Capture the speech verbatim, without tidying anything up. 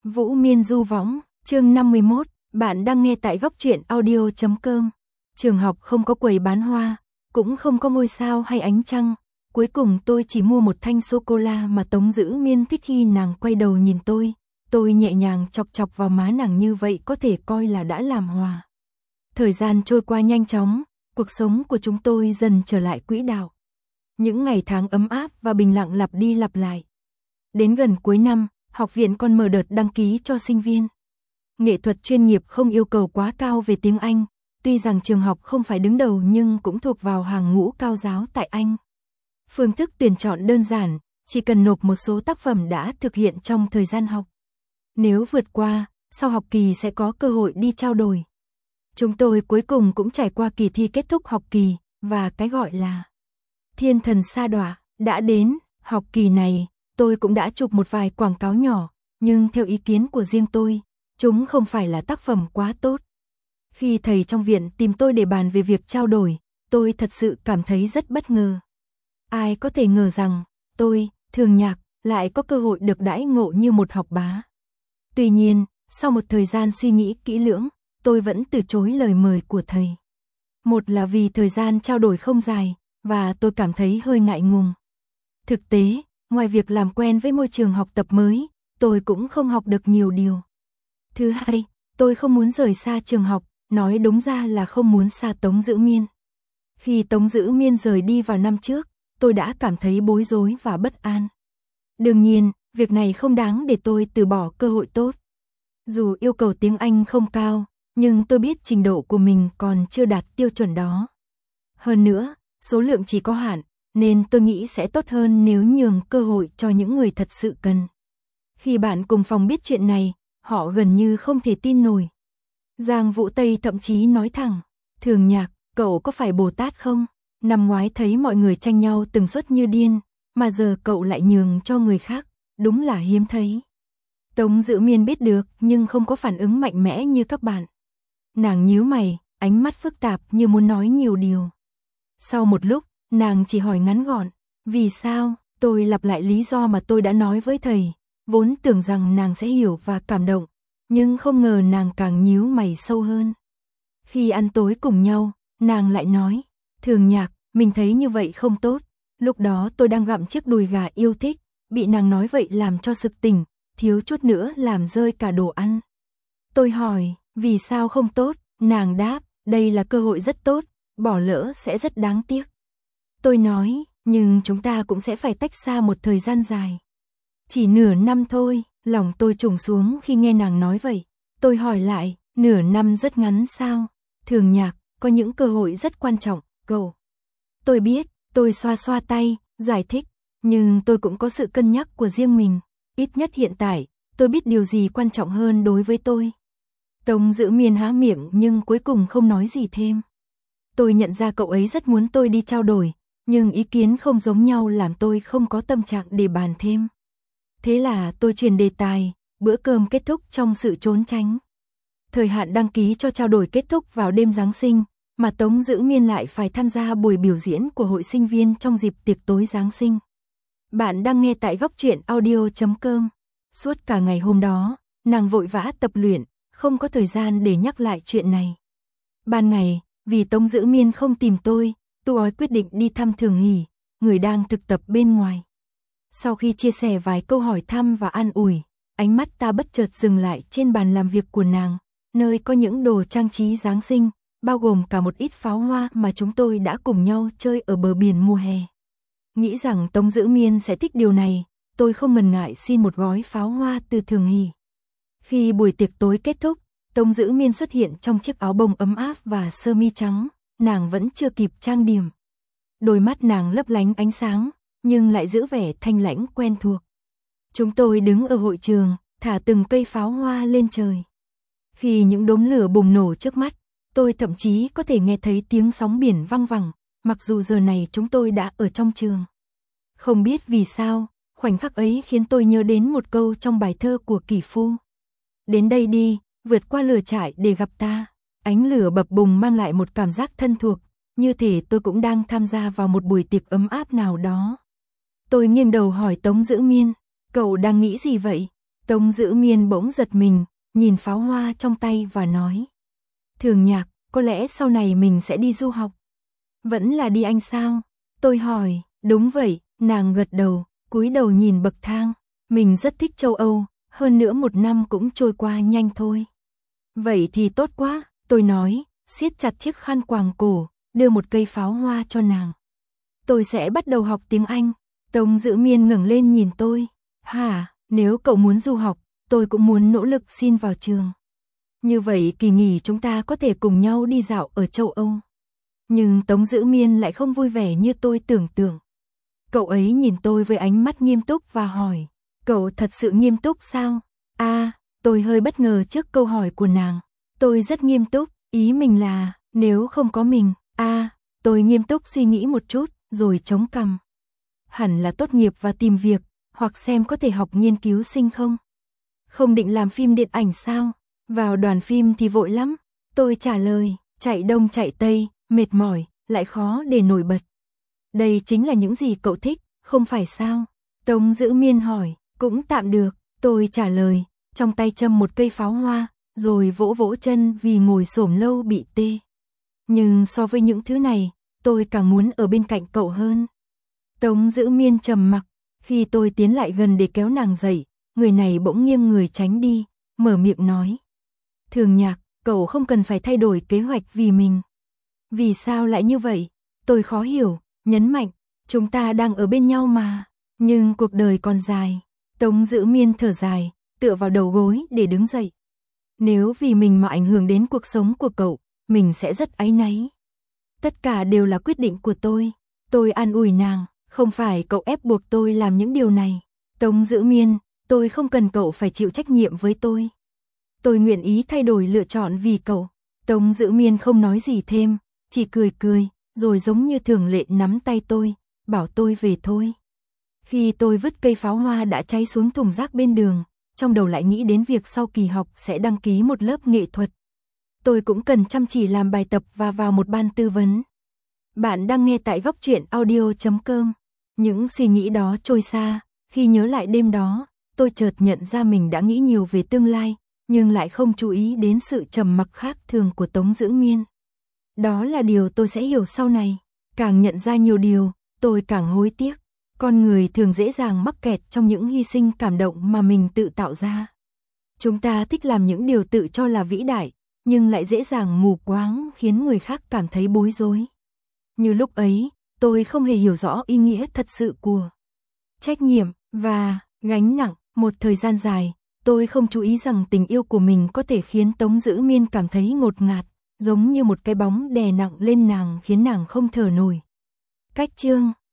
Vũ Miên du võng, chương năm mươi mốt, bạn đang nghe tại góc truyện audio chấm com. Trường học không có quầy bán hoa, cũng không có ngôi sao hay ánh trăng. Cuối cùng tôi chỉ mua một thanh sô-cô-la mà Tống Dữ Miên thích khi nàng quay đầu nhìn tôi. Tôi nhẹ nhàng chọc chọc vào má nàng, như vậy có thể coi là đã làm hòa. Thời gian trôi qua nhanh chóng, cuộc sống của chúng tôi dần trở lại quỹ đạo. Những ngày tháng ấm áp và bình lặng lặp đi lặp lại. Đến gần cuối năm, học viện còn mở đợt đăng ký cho sinh viên. Nghệ thuật chuyên nghiệp không yêu cầu quá cao về tiếng Anh, tuy rằng trường học không phải đứng đầu nhưng cũng thuộc vào hàng ngũ cao giáo tại Anh. Phương thức tuyển chọn đơn giản, chỉ cần nộp một số tác phẩm đã thực hiện trong thời gian học. Nếu vượt qua, sau học kỳ sẽ có cơ hội đi trao đổi. Chúng tôi cuối cùng cũng trải qua kỳ thi kết thúc học kỳ, và cái gọi là thiên thần sa đọa đã đến. Học kỳ này, tôi cũng đã chụp một vài quảng cáo nhỏ, nhưng theo ý kiến của riêng tôi, chúng không phải là tác phẩm quá tốt. Khi thầy trong viện tìm tôi để bàn về việc trao đổi, tôi thật sự cảm thấy rất bất ngờ. Ai có thể ngờ rằng, tôi, Thường Nhạc, lại có cơ hội được đãi ngộ như một học bá. Tuy nhiên, sau một thời gian suy nghĩ kỹ lưỡng, tôi vẫn từ chối lời mời của thầy. Một là vì thời gian trao đổi không dài, và tôi cảm thấy hơi ngại ngùng. Thực tế, ngoài việc làm quen với môi trường học tập mới, tôi cũng không học được nhiều điều. Thứ hai, tôi không muốn rời xa trường học, nói đúng ra là không muốn xa Tống Dữ Miên. Khi Tống Dữ Miên rời đi vào năm trước, tôi đã cảm thấy bối rối và bất an. Đương nhiên, việc này không đáng để tôi từ bỏ cơ hội tốt. Dù yêu cầu tiếng Anh không cao, nhưng tôi biết trình độ của mình còn chưa đạt tiêu chuẩn đó. Hơn nữa, số lượng chỉ có hạn, nên tôi nghĩ sẽ tốt hơn nếu nhường cơ hội cho những người thật sự cần. Khi bạn cùng phòng biết chuyện này, họ gần như không thể tin nổi. Giang Vũ Tây thậm chí nói thẳng, Thường Nhạc, cậu có phải Bồ Tát không? Năm ngoái thấy mọi người tranh nhau từng suất như điên, mà giờ cậu lại nhường cho người khác, đúng là hiếm thấy. Tống Dữ Miên biết được nhưng không có phản ứng mạnh mẽ như các bạn. Nàng nhíu mày, ánh mắt phức tạp như muốn nói nhiều điều. Sau một lúc, nàng chỉ hỏi ngắn gọn, vì sao? Tôi lặp lại lý do mà tôi đã nói với thầy, vốn tưởng rằng nàng sẽ hiểu và cảm động, nhưng không ngờ nàng càng nhíu mày sâu hơn. Khi ăn tối cùng nhau, nàng lại nói, Thường Nhạc, mình thấy như vậy không tốt. Lúc đó tôi đang gặm chiếc đùi gà yêu thích, bị nàng nói vậy làm cho sực tỉnh, thiếu chút nữa làm rơi cả đồ ăn. Tôi hỏi, vì sao không tốt? Nàng đáp, đây là cơ hội rất tốt, bỏ lỡ sẽ rất đáng tiếc. Tôi nói, nhưng chúng ta cũng sẽ phải tách xa một thời gian dài. Chỉ nửa năm thôi, lòng tôi trùng xuống khi nghe nàng nói vậy. Tôi hỏi lại, nửa năm rất ngắn sao? Thường Nhạc, có những cơ hội rất quan trọng, cậu. Tôi biết, tôi xoa xoa tay, giải thích, nhưng tôi cũng có sự cân nhắc của riêng mình. Ít nhất hiện tại, tôi biết điều gì quan trọng hơn đối với tôi. Tống Dữ Miên há miệng nhưng cuối cùng không nói gì thêm. Tôi nhận ra cậu ấy rất muốn tôi đi trao đổi, nhưng ý kiến không giống nhau làm tôi không có tâm trạng để bàn thêm. Thế là tôi chuyển đề tài, bữa cơm kết thúc trong sự trốn tránh. Thời hạn đăng ký cho trao đổi kết thúc vào đêm Giáng sinh, mà Tống Dữ Miên lại phải tham gia buổi biểu diễn của hội sinh viên trong dịp tiệc tối Giáng sinh. Bạn đang nghe tại góc truyện audio chấm com. Suốt cả ngày hôm đó, nàng vội vã tập luyện, không có thời gian để nhắc lại chuyện này. Ban ngày, vì Tống Dữ Miên không tìm tôi, Tu Ói quyết định đi thăm Thường Hỷ, người đang thực tập bên ngoài. Sau khi chia sẻ vài câu hỏi thăm và an ủi, ánh mắt ta bất chợt dừng lại trên bàn làm việc của nàng, nơi có những đồ trang trí Giáng sinh, bao gồm cả một ít pháo hoa mà chúng tôi đã cùng nhau chơi ở bờ biển mùa hè. Nghĩ rằng Tống Dữ Miên sẽ thích điều này, tôi không ngần ngại xin một gói pháo hoa từ Thường Hỷ. Khi buổi tiệc tối kết thúc, Tống Dữ Miên xuất hiện trong chiếc áo bông ấm áp và sơ mi trắng, nàng vẫn chưa kịp trang điểm. Đôi mắt nàng lấp lánh ánh sáng, nhưng lại giữ vẻ thanh lãnh quen thuộc. Chúng tôi đứng ở hội trường, thả từng cây pháo hoa lên trời. Khi những đốm lửa bùng nổ trước mắt, tôi thậm chí có thể nghe thấy tiếng sóng biển văng vẳng, mặc dù giờ này chúng tôi đã ở trong trường. Không biết vì sao, khoảnh khắc ấy khiến tôi nhớ đến một câu trong bài thơ của Kỷ Phu. Đến đây đi, vượt qua lửa trại để gặp ta. Ánh lửa bập bùng mang lại một cảm giác thân thuộc, như thể tôi cũng đang tham gia vào một buổi tiệc ấm áp nào đó. Tôi nghiêng đầu hỏi Tống Dữ Miên, cậu đang nghĩ gì vậy? Tống Dữ Miên bỗng giật mình, nhìn pháo hoa trong tay và nói. Thường Nhạc, có lẽ sau này mình sẽ đi du học. Vẫn là đi Anh sao? Tôi hỏi, đúng vậy, nàng gật đầu, cúi đầu nhìn bậc thang. Mình rất thích châu Âu, hơn nữa một năm cũng trôi qua nhanh thôi. Vậy thì tốt quá, tôi nói, siết chặt chiếc khăn quàng cổ, đưa một cây pháo hoa cho nàng. Tôi sẽ bắt đầu học tiếng Anh. Tống Dữ Miên ngẩng lên nhìn tôi. Hả, nếu cậu muốn du học, tôi cũng muốn nỗ lực xin vào trường. Như vậy kỳ nghỉ chúng ta có thể cùng nhau đi dạo ở châu Âu. Nhưng Tống Dữ Miên lại không vui vẻ như tôi tưởng tượng. Cậu ấy nhìn tôi với ánh mắt nghiêm túc và hỏi, cậu thật sự nghiêm túc sao? À, tôi hơi bất ngờ trước câu hỏi của nàng. Tôi rất nghiêm túc, ý mình là, nếu không có mình, à, tôi nghiêm túc suy nghĩ một chút, rồi chống cằm. Hẳn là tốt nghiệp và tìm việc, hoặc xem có thể học nghiên cứu sinh không? Không định làm phim điện ảnh sao? Vào đoàn phim thì vội lắm. Tôi trả lời, chạy đông chạy tây, mệt mỏi, lại khó để nổi bật. Đây chính là những gì cậu thích, không phải sao? Tống Dữ Miên hỏi, cũng tạm được, tôi trả lời, trong tay châm một cây pháo hoa, rồi vỗ vỗ chân vì ngồi xổm lâu bị tê. Nhưng so với những thứ này, tôi càng muốn ở bên cạnh cậu hơn. Tống Dữ Miên trầm mặc, khi tôi tiến lại gần để kéo nàng dậy, người này bỗng nghiêng người tránh đi, mở miệng nói. Thường Nhạc, cậu không cần phải thay đổi kế hoạch vì mình. Vì sao lại như vậy? Tôi khó hiểu, nhấn mạnh, chúng ta đang ở bên nhau mà, nhưng cuộc đời còn dài. Tống Dữ Miên thở dài, tựa vào đầu gối để đứng dậy. Nếu vì mình mà ảnh hưởng đến cuộc sống của cậu, mình sẽ rất áy náy. Tất cả đều là quyết định của tôi. Tôi an ủi nàng, không phải cậu ép buộc tôi làm những điều này. Tống Dữ Miên, tôi không cần cậu phải chịu trách nhiệm với tôi. Tôi nguyện ý thay đổi lựa chọn vì cậu. Tống Dữ Miên không nói gì thêm, chỉ cười cười, rồi giống như thường lệ nắm tay tôi, bảo tôi về thôi. Khi tôi vứt cây pháo hoa đã cháy xuống thùng rác bên đường, trong đầu lại nghĩ đến việc sau kỳ học sẽ đăng ký một lớp nghệ thuật. Tôi cũng cần chăm chỉ làm bài tập và vào một ban tư vấn. Bạn đang nghe tại góc truyện audio chấm com. Những suy nghĩ đó trôi xa, khi nhớ lại đêm đó, tôi chợt nhận ra mình đã nghĩ nhiều về tương lai, nhưng lại không chú ý đến sự trầm mặc khác thường của Tống Dữ Miên. Đó là điều tôi sẽ hiểu sau này. Càng nhận ra nhiều điều, tôi càng hối tiếc. Con người thường dễ dàng mắc kẹt trong những hy sinh cảm động mà mình tự tạo ra. Chúng ta thích làm những điều tự cho là vĩ đại, nhưng lại dễ dàng mù quáng khiến người khác cảm thấy bối rối. Như lúc ấy, tôi không hề hiểu rõ ý nghĩa thật sự của trách nhiệm và gánh nặng. Một thời gian dài, tôi không chú ý rằng tình yêu của mình có thể khiến Tống Dữ Miên cảm thấy ngột ngạt, giống như một cái bóng đè nặng lên nàng khiến nàng không thở nổi. Cách chương